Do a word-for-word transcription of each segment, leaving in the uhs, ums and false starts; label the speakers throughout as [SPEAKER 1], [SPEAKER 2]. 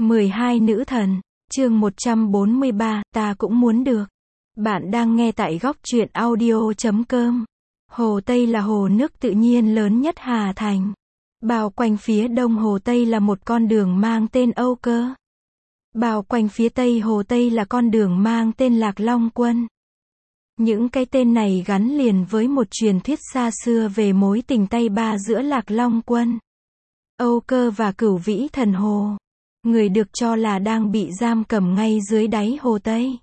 [SPEAKER 1] mười hai nữ thần, chương một trăm bốn mươi ba, ta cũng muốn được. Bạn đang nghe tại góc truyện audio chấm com. Hồ Tây là hồ nước tự nhiên lớn nhất Hà Thành. Bao quanh phía đông Hồ Tây là một con đường mang tên Âu Cơ. Bao quanh phía tây Hồ Tây là con đường mang tên Lạc Long Quân. Những cái tên này gắn liền với một truyền thuyết xa xưa về mối tình tay ba giữa Lạc Long Quân, Âu Cơ và Cửu Vĩ Thần Hồ. Người được cho là đang bị giam cầm ngay dưới đáy Hồ Tây.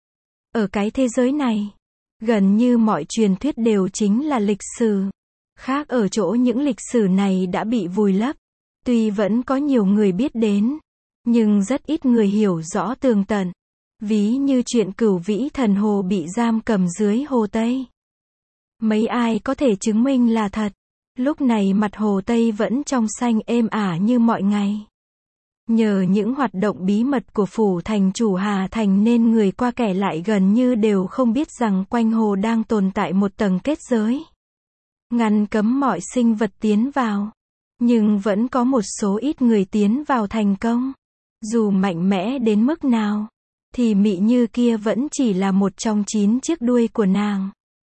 [SPEAKER 1] Ở cái thế giới này, gần như mọi truyền thuyết đều chính là lịch sử. Khác ở chỗ những lịch sử này đã bị vùi lấp. Tuy vẫn có nhiều người biết đến, nhưng rất ít người hiểu rõ tường tận. Ví như chuyện Cửu Vĩ Thần Hồ bị giam cầm dưới Hồ Tây. Mấy ai có thể chứng minh là thật. Lúc này mặt Hồ Tây vẫn trong xanh êm ả như mọi ngày. Nhờ những hoạt động bí mật của phủ thành chủ Hà Thành nên người qua kẻ lại gần như đều không biết rằng quanh hồ đang tồn tại một tầng kết giới, ngăn cấm mọi sinh vật tiến vào. Nhưng vẫn có một số ít người tiến vào thành công. Dù mạnh mẽ đến mức nào, thì Mị Như kia vẫn chỉ là một trong chín chiếc đuôi của nàng.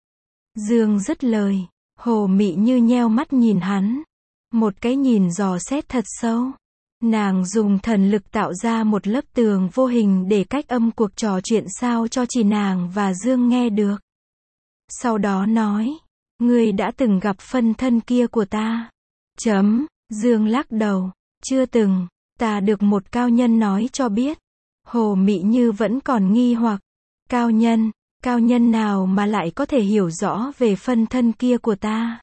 [SPEAKER 1] Dương dứt lời, Hồ Mị Như nheo mắt nhìn hắn. Một cái nhìn dò xét thật sâu. Nàng dùng thần lực tạo ra một lớp tường vô hình để cách âm cuộc trò chuyện sao cho chỉ nàng và Dương nghe được. Sau đó nói, ngươi đã từng gặp phân thân kia của ta. Chấm, Dương lắc đầu, chưa từng, ta được một cao nhân nói cho biết. Hồ Mị Như vẫn còn nghi hoặc, cao nhân, cao nhân nào mà lại có thể hiểu rõ về phân thân kia của ta.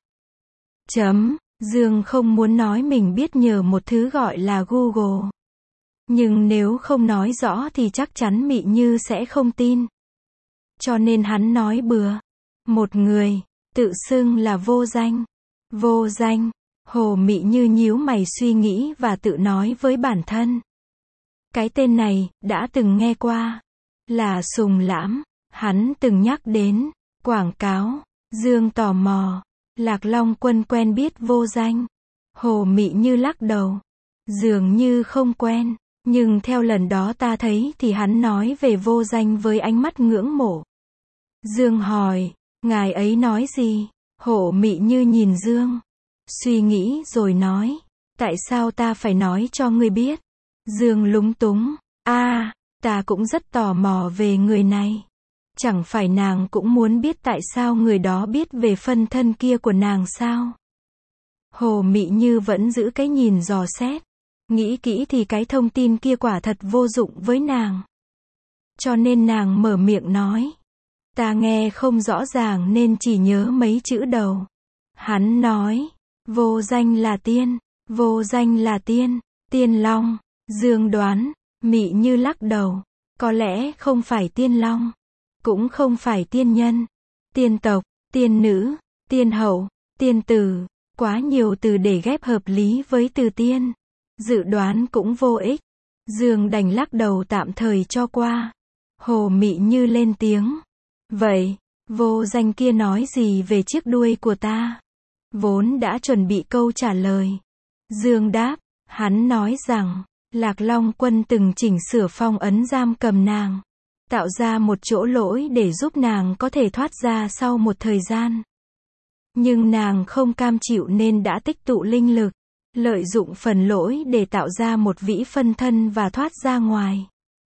[SPEAKER 1] Chấm, Dương không muốn nói mình biết nhờ một thứ gọi là Google. Nhưng nếu không nói rõ thì chắc chắn Mị Như sẽ không tin. Cho nên hắn nói bừa. Một người, tự xưng là Vô Danh. Vô Danh, Hồ Mị Như nhíu mày suy nghĩ và tự nói với bản thân. Cái tên này, đã từng nghe qua. Là Sùng Lãm, hắn từng nhắc đến, quảng cáo. Dương tò mò. Lạc Long Quân quen biết Vô Danh. Hồ Mị Như lắc đầu. Dường như không quen, nhưng theo lần đó ta thấy thì hắn nói về Vô Danh với ánh mắt ngưỡng mộ. Dương hỏi, ngài ấy nói gì? Hồ Mị Như nhìn Dương, suy nghĩ rồi nói, tại sao ta phải nói cho ngươi biết? Dương lúng túng, a, à, ta cũng rất tò mò về người này. Chẳng phải nàng cũng muốn biết tại sao người đó biết về phân thân kia của nàng sao? Hồ Mị Như vẫn giữ cái nhìn dò xét. Nghĩ kỹ thì cái thông tin kia quả thật vô dụng với nàng. Cho nên nàng mở miệng nói. Ta nghe không rõ ràng nên chỉ nhớ mấy chữ đầu. Hắn nói, Vô Danh là tiên, Vô Danh là tiên, tiên long. Dương đoán, Mị Như lắc đầu. Có lẽ không phải tiên long. Cũng không phải tiên nhân, tiên tộc, tiên nữ, tiên hậu, tiên tử, quá nhiều từ để ghép hợp lý với từ tiên. Dự đoán cũng vô ích. Dương đành lắc đầu tạm thời cho qua. Hồ Mị Như lên tiếng. Vậy, Vô Danh kia nói gì về chiếc đuôi của ta? Vốn đã chuẩn bị câu trả lời. Dương đáp, hắn nói rằng, Lạc Long Quân từng chỉnh sửa phong ấn giam cầm nàng. Tạo ra một chỗ lỗi để giúp nàng có thể thoát ra sau một thời gian. Nhưng nàng không cam chịu nên đã tích tụ linh lực, lợi dụng phần lỗi để tạo ra một vĩ phân thân và thoát ra ngoài.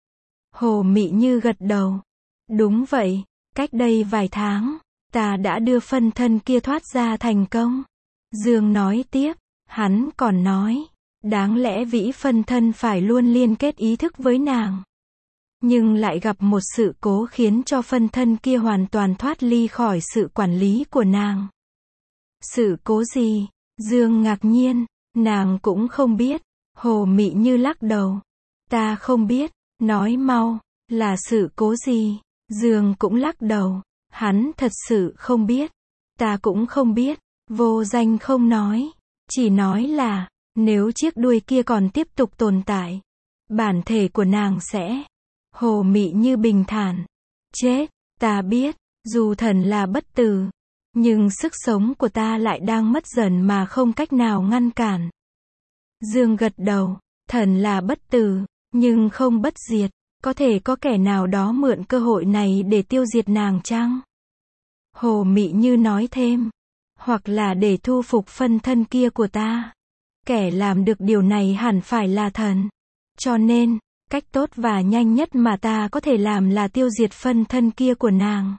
[SPEAKER 1] Hồ Mị Như gật đầu. Đúng vậy, cách đây vài tháng, ta đã đưa phân thân kia thoát ra thành công. Dương nói tiếp, hắn còn nói, đáng lẽ vĩ phân thân phải luôn liên kết ý thức với nàng. Nhưng lại gặp một sự cố khiến cho phân thân kia hoàn toàn thoát ly khỏi sự quản lý của nàng. Sự cố gì? Dương ngạc nhiên, nàng cũng không biết. Hồ Mị Như lắc đầu. Ta không biết, nói mau, là sự cố gì? Dương cũng lắc đầu, hắn thật sự không biết. Ta cũng không biết, Vô Danh không nói, chỉ nói là, nếu chiếc đuôi kia còn tiếp tục tồn tại, bản thể của nàng sẽ... Hồ Mị Như bình thản. Chết, ta biết, dù thần là bất tử, nhưng sức sống của ta lại đang mất dần mà không cách nào ngăn cản. Dương gật đầu, thần là bất tử, nhưng không bất diệt. Có thể có kẻ nào đó mượn cơ hội này để tiêu diệt nàng chăng? Hồ Mị Như nói thêm. Hoặc là để thu phục phân thân kia của ta. Kẻ làm được điều này hẳn phải là thần. Cho nên, cách tốt và nhanh nhất mà ta có thể làm là tiêu diệt phân thân kia của nàng.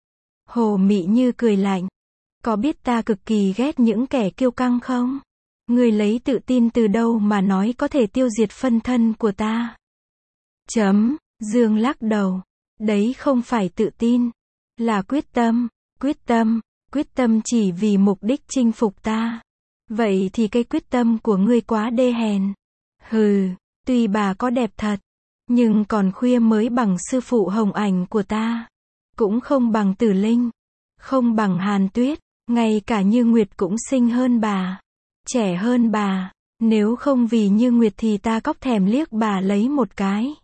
[SPEAKER 1] Hồ Mị Như cười lạnh. Có biết ta cực kỳ ghét những kẻ kiêu căng không? Ngươi lấy tự tin từ đâu mà nói có thể tiêu diệt phân thân của ta? Chấm, Dương lắc đầu. Đấy không phải tự tin. Là quyết tâm, quyết tâm, quyết tâm chỉ vì mục đích chinh phục ta. Vậy thì cái quyết tâm của ngươi quá đê hèn. Hừ, tuy bà có đẹp thật, nhưng còn khuya mới bằng sư phụ Hồng Ảnh của ta. Cũng không bằng Tử Linh, không bằng Hàn Tuyết, ngay cả Như Nguyệt cũng xinh hơn bà, trẻ hơn bà. Nếu không vì Như Nguyệt thì ta cóc thèm liếc bà lấy một cái.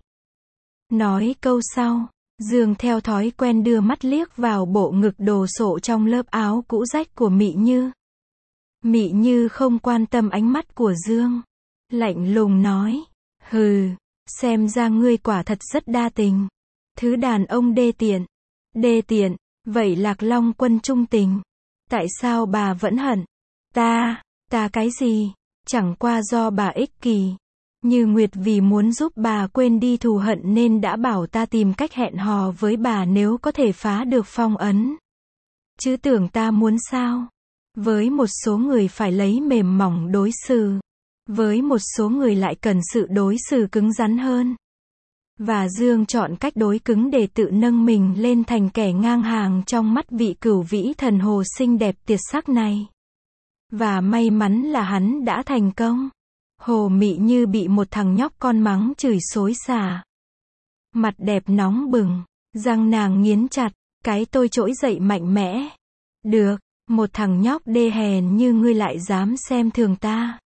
[SPEAKER 1] Nói câu sau, Dương theo thói quen đưa mắt liếc vào bộ ngực đồ sộ trong lớp áo cũ rách của Mị Như. Mị Như không quan tâm ánh mắt của Dương, lạnh lùng nói, hừ, xem ra ngươi quả thật rất đa tình. Thứ đàn ông đê tiện. Đê tiện, vậy Lạc Long Quân trung tình. Tại sao bà vẫn hận? Ta, ta cái gì? Chẳng qua do bà ích kỷ. Như Nguyệt vì muốn giúp bà quên đi thù hận nên đã bảo ta tìm cách hẹn hò với bà nếu có thể phá được phong ấn. Chứ tưởng ta muốn sao? Với một số người phải lấy mềm mỏng đối xử. Với một số người lại cần sự đối xử cứng rắn hơn. Và Dương chọn cách đối cứng để tự nâng mình lên thành kẻ ngang hàng trong mắt vị cửu vĩ thần hồ xinh đẹp tuyệt sắc này. Và may mắn là hắn đã thành công. Hồ Mị Như bị một thằng nhóc con mắng chửi xối xả. Mặt đẹp nóng bừng, răng nàng nghiến chặt, cái tôi trỗi dậy mạnh mẽ. Được, một thằng nhóc đê hèn như ngươi lại dám xem thường ta.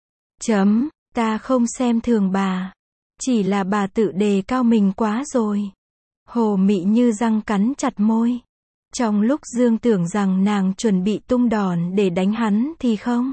[SPEAKER 1] Chấm, ta không xem thường bà. Chỉ là bà tự đề cao mình quá rồi. Hồ Mị Như răng cắn chặt môi. Trong lúc Dương tưởng rằng nàng chuẩn bị tung đòn để đánh hắn thì không.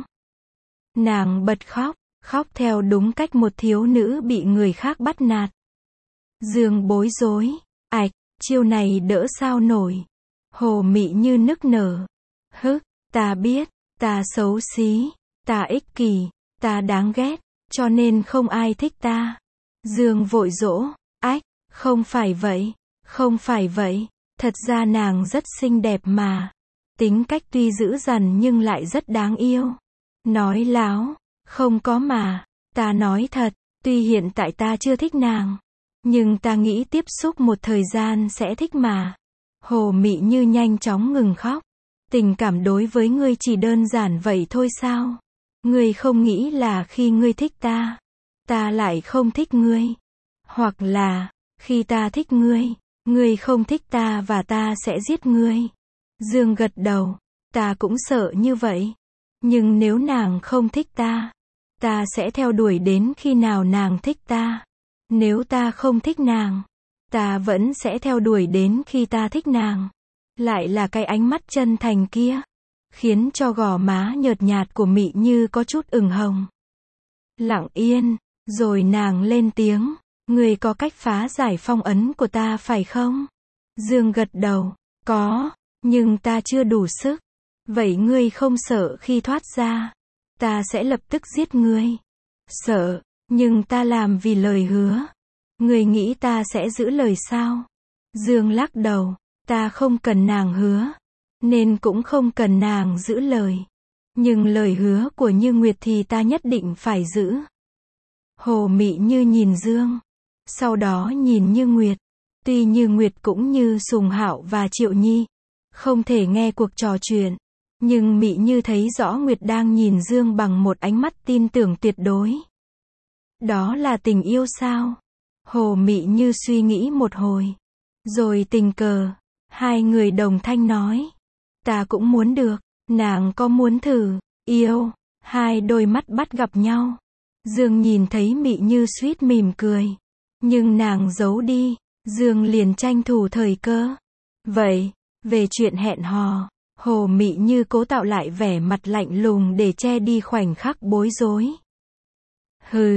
[SPEAKER 1] Nàng bật khóc, khóc theo đúng cách một thiếu nữ bị người khác bắt nạt. Dương bối rối, ạch, chiêu này đỡ sao nổi. Hồ Mị Như nức nở. Hức, ta biết, ta xấu xí, ta ích kỷ, ta đáng ghét, cho nên không ai thích ta. Dương vội dỗ, ách, không phải vậy, không phải vậy, thật ra nàng rất xinh đẹp mà. Tính cách tuy dữ dằn nhưng lại rất đáng yêu. Nói láo, không có mà, ta nói thật, tuy hiện tại ta chưa thích nàng, nhưng ta nghĩ tiếp xúc một thời gian sẽ thích mà. Hồ Mị Như nhanh chóng ngừng khóc. Tình cảm đối với ngươi chỉ đơn giản vậy thôi sao? Ngươi không nghĩ là khi ngươi thích ta, ta lại không thích ngươi. Hoặc là, khi ta thích ngươi, ngươi không thích ta và ta sẽ giết ngươi. Dương gật đầu, ta cũng sợ như vậy. Nhưng nếu nàng không thích ta, ta sẽ theo đuổi đến khi nào nàng thích ta. Nếu ta không thích nàng, ta vẫn sẽ theo đuổi đến khi ta thích nàng. Lại là cái ánh mắt chân thành kia, khiến cho gò má nhợt nhạt của Mị Như có chút ửng hồng. Lặng yên, rồi nàng lên tiếng, ngươi có cách phá giải phong ấn của ta phải không? Dương gật đầu, có, nhưng ta chưa đủ sức. Vậy ngươi không sợ khi thoát ra, ta sẽ lập tức giết ngươi? Sợ, nhưng ta làm vì lời hứa. Ngươi nghĩ ta sẽ giữ lời sao? Dương lắc đầu, ta không cần nàng hứa, nên cũng không cần nàng giữ lời. Nhưng lời hứa của Như Nguyệt thì ta nhất định phải giữ. Hồ Mị Như nhìn Dương, sau đó nhìn Như Nguyệt. Tuy Như Nguyệt cũng như Sùng Hạo và Triệu Nhi, không thể nghe cuộc trò chuyện, nhưng Mị Như thấy rõ Nguyệt đang nhìn Dương bằng một ánh mắt tin tưởng tuyệt đối. Đó là tình yêu sao? Hồ Mị Như suy nghĩ một hồi, rồi tình cờ, hai người đồng thanh nói, ta cũng muốn được. Nàng có muốn thử yêu? Hai đôi mắt bắt gặp nhau. Dương nhìn thấy Mị Như suýt mỉm cười, nhưng nàng giấu đi. Dương liền tranh thủ thời cơ. Vậy, về chuyện hẹn hò, Hồ Mị Như cố tạo lại vẻ mặt lạnh lùng để che đi khoảnh khắc bối rối. Hừ,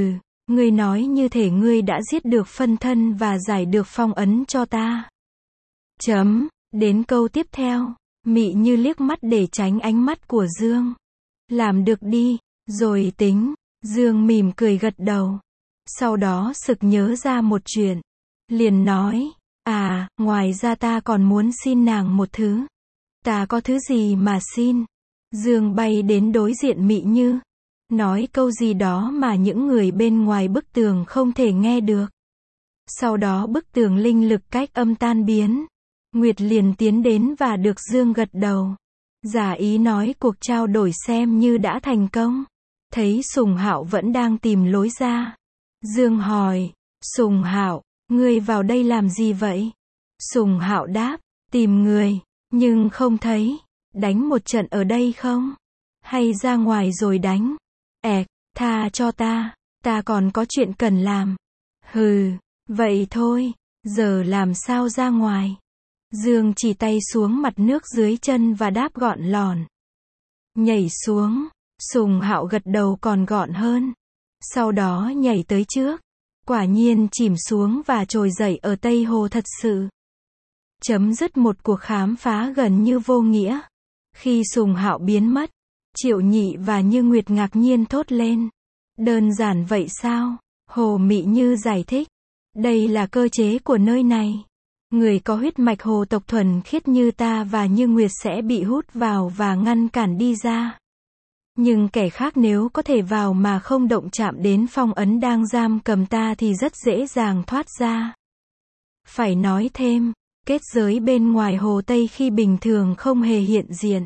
[SPEAKER 1] Ngươi nói như thể ngươi đã giết được phân thân và giải được phong ấn cho ta. Chấm, đến câu tiếp theo, Mị Như liếc mắt để tránh ánh mắt của Dương. Làm được đi, rồi tính. Dương mỉm cười gật đầu. Sau đó sực nhớ ra một chuyện. Liền nói, à, ngoài ra ta còn muốn xin nàng một thứ. Ta có thứ gì mà xin? Dương bay đến đối diện Mị Như. Nói câu gì đó mà những người bên ngoài bức tường không thể nghe được. Sau đó bức tường linh lực cách âm tan biến. Nguyệt liền tiến đến và được Dương gật đầu. Giả ý nói cuộc trao đổi xem như đã thành công. Thấy Sùng Hạo vẫn đang tìm lối ra. Dương hỏi, Sùng Hạo, ngươi vào đây làm gì vậy? Sùng Hạo đáp, tìm người, nhưng không thấy. Đánh một trận ở đây không? Hay ra ngoài rồi đánh? Ẹc, tha cho ta, ta còn có chuyện cần làm. Hừ, vậy thôi, giờ làm sao ra ngoài? Dương chỉ tay xuống mặt nước dưới chân và đáp gọn lòn. Nhảy xuống, Sùng Hạo gật đầu còn gọn hơn. Sau đó nhảy tới trước. Quả nhiên chìm xuống và trồi dậy ở Tây Hồ thật sự. Chấm dứt một cuộc khám phá gần như vô nghĩa. Khi Sùng Hạo biến mất, Triệu Nhị và Như Nguyệt ngạc nhiên thốt lên. Đơn giản vậy sao? Hồ Mị Như giải thích. Đây là cơ chế của nơi này. Người có huyết mạch hồ tộc thuần khiết như ta và Như Nguyệt sẽ bị hút vào và ngăn cản đi ra. Nhưng kẻ khác nếu có thể vào mà không động chạm đến phong ấn đang giam cầm ta thì rất dễ dàng thoát ra. Phải nói thêm, kết giới bên ngoài hồ Tây khi bình thường không hề hiện diện.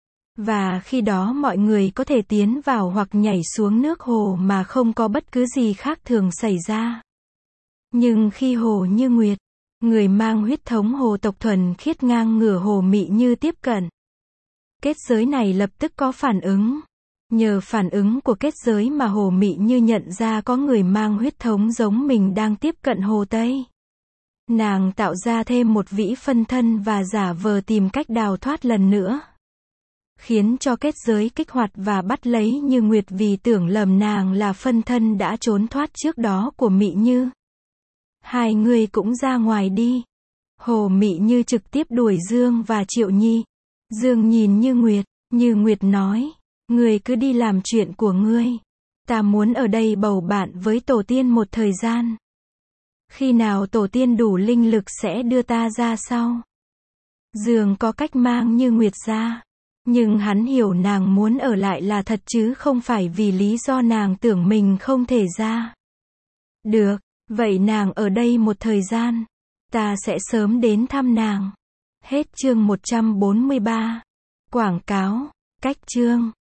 [SPEAKER 1] Và khi đó mọi người có thể tiến vào hoặc nhảy xuống nước hồ mà không có bất cứ gì khác thường xảy ra. Nhưng khi Hồ Như Nguyệt, người mang huyết thống hồ tộc thuần khiết ngang ngửa Hồ Mị Như tiếp cận, kết giới này lập tức có phản ứng. Nhờ phản ứng của kết giới mà Hồ Mị Như nhận ra có người mang huyết thống giống mình đang tiếp cận Hồ Tây. Nàng tạo ra thêm một vĩ phân thân và giả vờ tìm cách đào thoát lần nữa. Khiến cho kết giới kích hoạt và bắt lấy Như Nguyệt vì tưởng lầm nàng là phân thân đã trốn thoát trước đó của Mị Như. Hai người cũng ra ngoài đi. Hồ Mị Như trực tiếp đuổi Dương và Triệu Nhi. Dương nhìn Như Nguyệt, Như Nguyệt nói, ngươi cứ đi làm chuyện của ngươi. Ta muốn ở đây bầu bạn với tổ tiên một thời gian. Khi nào tổ tiên đủ linh lực sẽ đưa ta ra sau. Dương có cách mang Như Nguyệt ra. Nhưng hắn hiểu nàng muốn ở lại là thật chứ không phải vì lý do nàng tưởng mình không thể ra. Được, vậy nàng ở đây một thời gian. Ta sẽ sớm đến thăm nàng. Hết chương một trăm bốn mươi ba. Quảng cáo, cách chương.